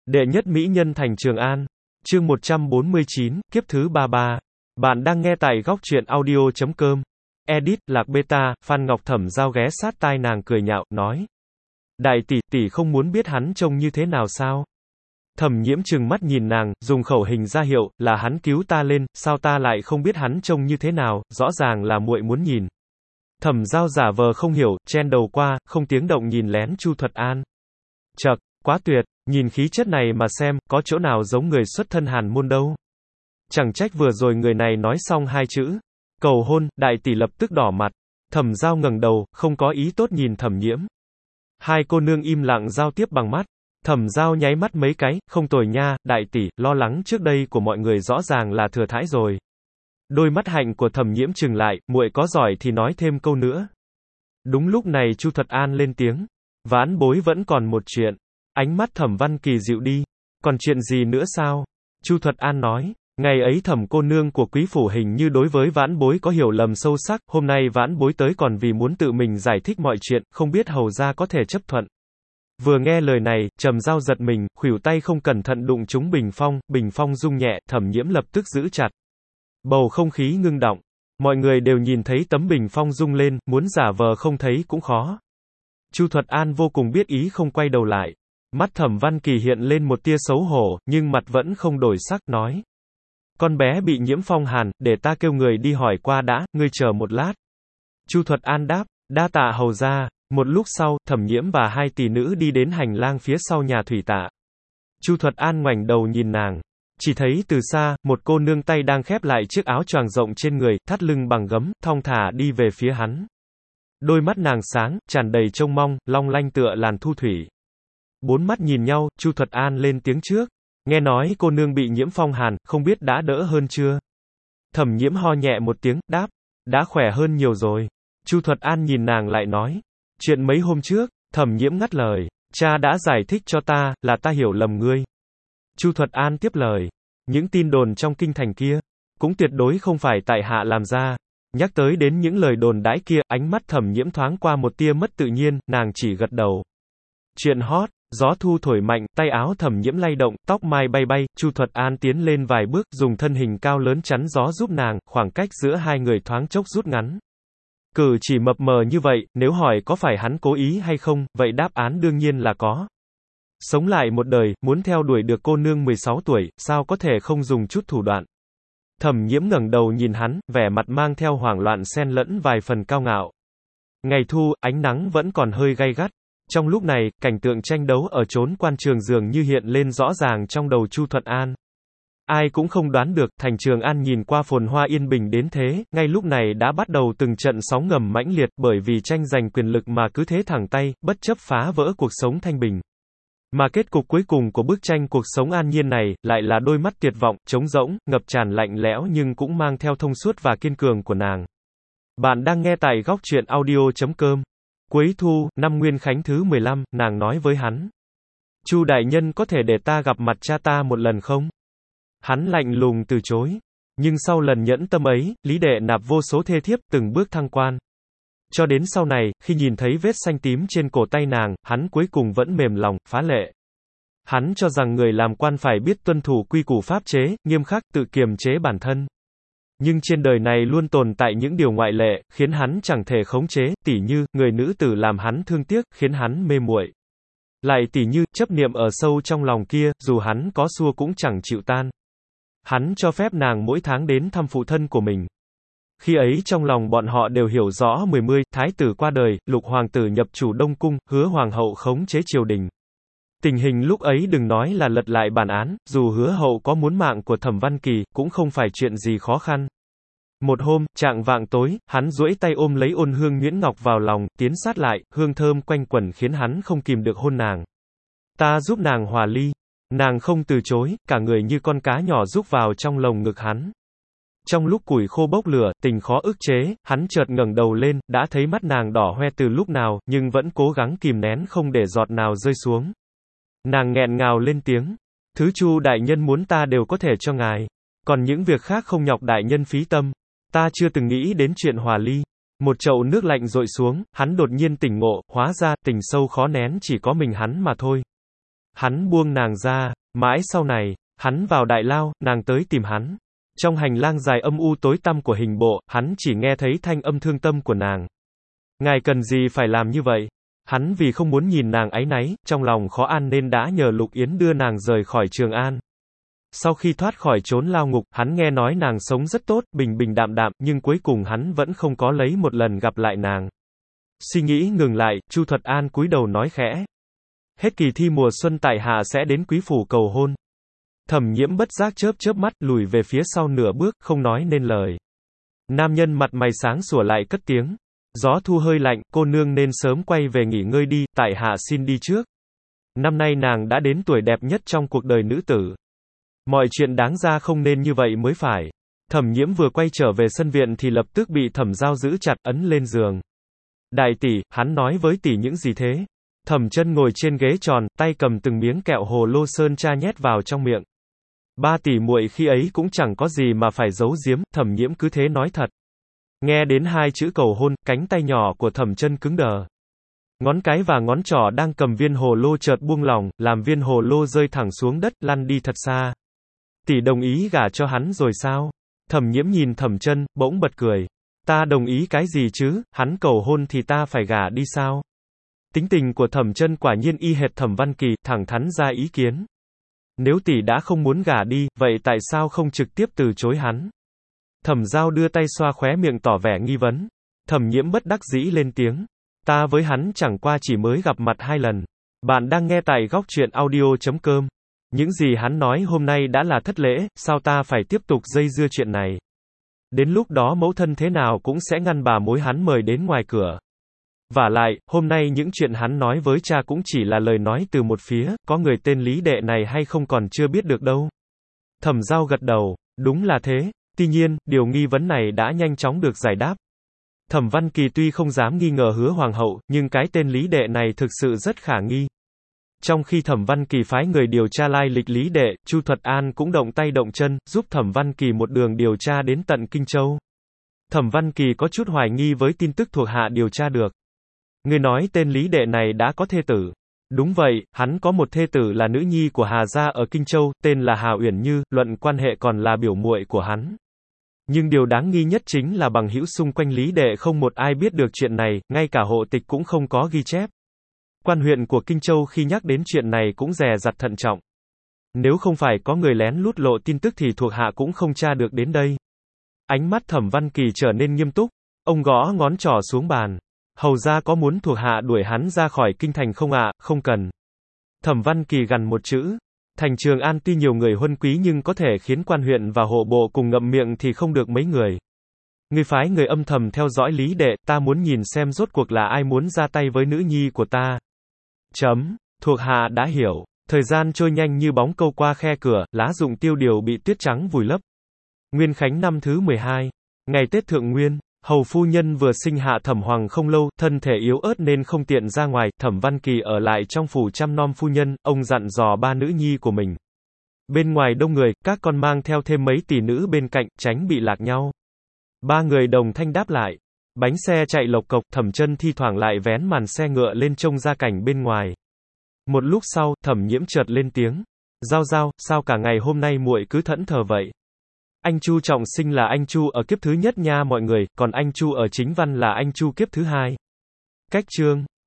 Đệ nhất mỹ nhân thành Trường An. Chương 149, kiếp thứ 33. Bạn đang nghe tại góc truyện audio.com. Edit, Lạc Beta. Phan Ngọc Thẩm Giao ghé sát tai nàng cười nhạo, nói. Đại tỷ không muốn biết hắn trông như thế nào sao? Thẩm Nhiễm trừng mắt nhìn nàng, dùng khẩu hình ra hiệu, là hắn cứu ta lên, sao ta lại không biết hắn trông như thế nào, rõ ràng là muội muốn nhìn. Thẩm Giao giả vờ không hiểu, chen đầu qua, không tiếng động nhìn lén Chu Thuật An. Chậc, quá tuyệt, nhìn khí chất này mà xem, có chỗ nào giống người xuất thân Hàn môn đâu. Chẳng trách vừa rồi người này nói xong hai chữ cầu hôn, đại tỷ lập tức đỏ mặt. Thẩm Giao ngẩng đầu, không có ý tốt nhìn Thẩm Nhiễm. Hai cô nương im lặng giao tiếp bằng mắt. Thẩm Giao nháy mắt mấy cái, không tồi nha, đại tỷ, lo lắng trước đây của mọi người rõ ràng là thừa thãi rồi. Đôi mắt hạnh của Thẩm Nhiễm trừng lại, muội có giỏi thì nói thêm câu nữa. Đúng lúc này Chu Thuật An lên tiếng. Vãn bối vẫn còn một chuyện. Ánh mắt Thẩm Văn Kỳ dịu đi. Còn chuyện gì nữa sao? Chu Thuật An nói. Ngày ấy Thẩm cô nương của quý phủ hình như đối với vãn bối có hiểu lầm sâu sắc, hôm nay vãn bối tới còn vì muốn tự mình giải thích mọi chuyện, không biết hầu gia có thể chấp thuận. Vừa nghe lời này, Trầm Giao giật mình, khuỷu tay không cẩn thận đụng trúng bình phong rung nhẹ, Thẩm Nhiễm lập tức giữ chặt. Bầu không khí ngưng đọng. Mọi người đều nhìn thấy tấm bình phong rung lên, muốn giả vờ không thấy cũng khó. Chu Thuật An vô cùng biết ý không quay đầu lại. Mắt Thẩm Văn Kỳ hiện lên một tia xấu hổ, nhưng mặt vẫn không đổi sắc, nói. Con bé bị nhiễm phong hàn, để ta kêu người đi hỏi qua đã, ngươi chờ một lát. Chu Thuật An đáp, đa tạ hầu gia. Một lúc sau, Thẩm Nhiễm và hai tỷ nữ đi đến hành lang phía sau nhà thủy tạ. Chu Thuật An ngoảnh đầu nhìn nàng. Chỉ thấy từ xa, một cô nương tay đang khép lại chiếc áo choàng rộng trên người, thắt lưng bằng gấm, thong thả đi về phía hắn. Đôi mắt nàng sáng, tràn đầy trông mong, long lanh tựa làn thu thủy. Bốn mắt nhìn nhau, Chu Thuật An lên tiếng trước. Nghe nói cô nương bị nhiễm phong hàn, không biết đã đỡ hơn chưa? Thẩm Nhiễm ho nhẹ một tiếng, đáp. Đã khỏe hơn nhiều rồi. Chu Thuật An nhìn nàng lại nói. Chuyện mấy hôm trước, Thẩm Nhiễm ngắt lời. Cha đã giải thích cho ta, là ta hiểu lầm ngươi. Chu Thuật An tiếp lời. Những tin đồn trong kinh thành kia, cũng tuyệt đối không phải tại hạ làm ra. Nhắc tới đến những lời đồn đãi kia, ánh mắt Thẩm Nhiễm thoáng qua một tia mất tự nhiên, nàng chỉ gật đầu. Chuyện hot, gió thu thổi mạnh, tay áo Thẩm Nhiễm lay động, tóc mai bay bay, Chu Thuật An tiến lên vài bước, dùng thân hình cao lớn chắn gió giúp nàng, khoảng cách giữa hai người thoáng chốc rút ngắn. Cử chỉ mập mờ như vậy, nếu hỏi có phải hắn cố ý hay không, vậy đáp án đương nhiên là có. Sống lại một đời, muốn theo đuổi được cô nương 16 tuổi, sao có thể không dùng chút thủ đoạn. Thẩm Nhiễm ngẩng đầu nhìn hắn, vẻ mặt mang theo hoảng loạn xen lẫn vài phần cao ngạo. Ngày thu, ánh nắng vẫn còn hơi gay gắt. Trong lúc này, cảnh tượng tranh đấu ở chốn quan trường dường như hiện lên rõ ràng trong đầu Chu Thuật An. Ai cũng không đoán được, thành Trường An nhìn qua phồn hoa yên bình đến thế, ngay lúc này đã bắt đầu từng trận sóng ngầm mãnh liệt bởi vì tranh giành quyền lực mà cứ thế thẳng tay, bất chấp phá vỡ cuộc sống thanh bình. Mà kết cục cuối cùng của bức tranh cuộc sống an nhiên này, lại là đôi mắt tuyệt vọng, trống rỗng, ngập tràn lạnh lẽo nhưng cũng mang theo thông suốt và kiên cường của nàng. Bạn đang nghe tại góc truyện audio.com. Cuối thu, năm Nguyên Khánh thứ 15, nàng nói với hắn. Chu đại nhân có thể để ta gặp mặt cha ta một lần không? Hắn lạnh lùng từ chối. Nhưng sau lần nhẫn tâm ấy, Lý Đệ nạp vô số thê thiếp, từng bước thăng quan. Cho đến sau này, khi nhìn thấy vết xanh tím trên cổ tay nàng, hắn cuối cùng vẫn mềm lòng, phá lệ. Hắn cho rằng người làm quan phải biết tuân thủ quy củ pháp chế, nghiêm khắc, tự kiềm chế bản thân. Nhưng trên đời này luôn tồn tại những điều ngoại lệ, khiến hắn chẳng thể khống chế, tỉ như, người nữ tử làm hắn thương tiếc, khiến hắn mê muội. Lại tỉ như, chấp niệm ở sâu trong lòng kia, dù hắn có xua cũng chẳng chịu tan. Hắn cho phép nàng mỗi tháng đến thăm phụ thân của mình. Khi ấy trong lòng bọn họ đều hiểu rõ 10 thái tử qua đời, Lục hoàng tử nhập chủ Đông cung, Hứa hoàng hậu khống chế triều đình. Tình hình lúc ấy đừng nói là lật lại bản án, dù Hứa hậu có muốn mạng của Thẩm Văn Kỳ, cũng không phải chuyện gì khó khăn. Một hôm, chạng vạng tối, hắn duỗi tay ôm lấy Ôn Hương Nhuyễn Ngọc vào lòng, tiến sát lại, hương thơm quanh quẩn khiến hắn không kìm được hôn nàng. Ta giúp nàng hòa ly. Nàng không từ chối, cả người như con cá nhỏ rúc vào trong lồng ngực hắn. Trong lúc củi khô bốc lửa, tình khó ức chế, hắn chợt ngẩng đầu lên, đã thấy mắt nàng đỏ hoe từ lúc nào, nhưng vẫn cố gắng kìm nén không để giọt nào rơi xuống. Nàng nghẹn ngào lên tiếng. Thứ Chu đại nhân muốn ta đều có thể cho ngài. Còn những việc khác không nhọc đại nhân phí tâm. Ta chưa từng nghĩ đến chuyện hòa ly. Một chậu nước lạnh dội xuống, hắn đột nhiên tỉnh ngộ, hóa ra, tình sâu khó nén chỉ có mình hắn mà thôi. Hắn buông nàng ra, mãi sau này, hắn vào đại lao, nàng tới tìm hắn. Trong hành lang dài âm u tối tăm của hình bộ, hắn chỉ nghe thấy thanh âm thương tâm của nàng. Ngài cần gì phải làm như vậy? Hắn vì không muốn nhìn nàng áy náy, trong lòng khó an nên đã nhờ Lục Yến đưa nàng rời khỏi Trường An. Sau khi thoát khỏi chốn lao ngục, hắn nghe nói nàng sống rất tốt, bình bình đạm đạm, nhưng cuối cùng hắn vẫn không có lấy một lần gặp lại nàng. Suy nghĩ ngừng lại, Chu Thuật An cúi đầu nói khẽ. Hết kỳ thi mùa xuân tại hạ sẽ đến quý phủ cầu hôn. Thẩm Nhiễm bất giác chớp chớp mắt, lùi về phía sau nửa bước, không nói nên lời. Nam nhân mặt mày sáng sủa lại cất tiếng. Gió thu hơi lạnh, cô nương nên sớm quay về nghỉ ngơi đi, tại hạ xin đi trước. Năm nay nàng đã đến tuổi đẹp nhất trong cuộc đời nữ tử. Mọi chuyện đáng ra không nên như vậy mới phải. Thẩm Nhiễm vừa quay trở về sân viện thì lập tức bị Thẩm Giao giữ chặt, ấn lên giường. Đại tỷ, hắn nói với tỷ những gì thế? Thẩm Chân ngồi trên ghế tròn, tay cầm từng miếng kẹo hồ lô sơn tra nhét vào trong miệng. Ba tỷ muội khi ấy cũng chẳng có gì mà phải giấu giếm, Thẩm Nhiễm cứ thế nói thật. Nghe đến hai chữ cầu hôn, cánh tay nhỏ của Thẩm Chân cứng đờ. Ngón cái và ngón trỏ đang cầm viên hồ lô chợt buông lỏng, làm viên hồ lô rơi thẳng xuống đất, lăn đi thật xa. Tỷ đồng ý gả cho hắn rồi sao? Thẩm Nhiễm nhìn Thẩm Chân, bỗng bật cười. Ta đồng ý cái gì chứ, hắn cầu hôn thì ta phải gả đi sao? Tính tình của Thẩm Chân quả nhiên y hệt Thẩm Văn Kỳ, thẳng thắn ra ý kiến. Nếu tỷ đã không muốn gả đi, vậy tại sao không trực tiếp từ chối hắn? Thẩm Giao đưa tay xoa khóe miệng tỏ vẻ nghi vấn. Thẩm Nhiễm bất đắc dĩ lên tiếng. Ta với hắn chẳng qua chỉ mới gặp mặt 2 lần. Bạn đang nghe tại góc truyện audio.com. Những gì hắn nói hôm nay đã là thất lễ, sao ta phải tiếp tục dây dưa chuyện này? Đến lúc đó mẫu thân thế nào cũng sẽ ngăn bà mối hắn mời đến ngoài cửa. Vả lại, hôm nay những chuyện hắn nói với cha cũng chỉ là lời nói từ một phía, có người tên Lý Đệ này hay không còn chưa biết được đâu. Thẩm Giao gật đầu, đúng là thế. Tuy nhiên, điều nghi vấn này đã nhanh chóng được giải đáp. Thẩm Văn Kỳ tuy không dám nghi ngờ Hứa Hoàng hậu, nhưng cái tên Lý Đệ này thực sự rất khả nghi. Trong khi Thẩm Văn Kỳ phái người điều tra lai lịch Lý Đệ, Chu Thuật An cũng động tay động chân, giúp Thẩm Văn Kỳ một đường điều tra đến tận Kinh Châu. Thẩm Văn Kỳ có chút hoài nghi với tin tức thuộc hạ điều tra được. Người nói tên Lý Đệ này đã có thê tử. Đúng vậy, hắn có một thê tử là nữ nhi của Hà gia ở Kinh Châu, tên là Hà Uyển Như, luận quan hệ còn là biểu muội của hắn. Nhưng điều đáng nghi nhất chính là bằng hữu xung quanh Lý Đệ không một ai biết được chuyện này, ngay cả hộ tịch cũng không có ghi chép. Quan huyện của Kinh Châu khi nhắc đến chuyện này cũng dè dặt thận trọng. Nếu không phải có người lén lút lộ tin tức thì thuộc hạ cũng không tra được đến đây. Ánh mắt Thẩm Văn Kỳ trở nên nghiêm túc, ông gõ ngón trỏ xuống bàn. Hầu ra có muốn thuộc hạ đuổi hắn ra khỏi kinh thành không ạ? Không cần. Thẩm Văn Kỳ gằn một chữ. Thành Trường An tuy nhiều người huân quý nhưng có thể khiến quan huyện và hộ bộ cùng ngậm miệng thì không được mấy người. Ngươi phái người âm thầm theo dõi Lý Đệ, ta muốn nhìn xem rốt cuộc là ai muốn ra tay với nữ nhi của ta. Thuộc hạ đã hiểu. Thời gian trôi nhanh như bóng câu qua khe cửa, lá rụng tiêu điều bị tuyết trắng vùi lấp. Nguyên Khánh năm thứ 12. Ngày Tết Thượng Nguyên. Hầu phu nhân vừa sinh hạ Thẩm Hoàng không lâu, thân thể yếu ớt nên không tiện ra ngoài, Thẩm Văn Kỳ ở lại trong phủ chăm nom phu nhân, ông dặn dò 3 nữ nhi của mình. Bên ngoài đông người, các con mang theo thêm mấy tỷ nữ bên cạnh, tránh bị lạc nhau. 3 người đồng thanh đáp lại. Bánh xe chạy lộc cộc, Thẩm Chân thi thoảng lại vén màn xe ngựa lên trông ra cảnh bên ngoài. Một lúc sau, Thẩm Nhiễm chợt lên tiếng. Giao Giao, sao cả ngày hôm nay muội cứ thẫn thờ vậy? Anh Chu trọng sinh là anh Chu ở kiếp thứ nhất nha mọi người, còn anh Chu ở chính văn là anh Chu kiếp thứ 2. Cách chương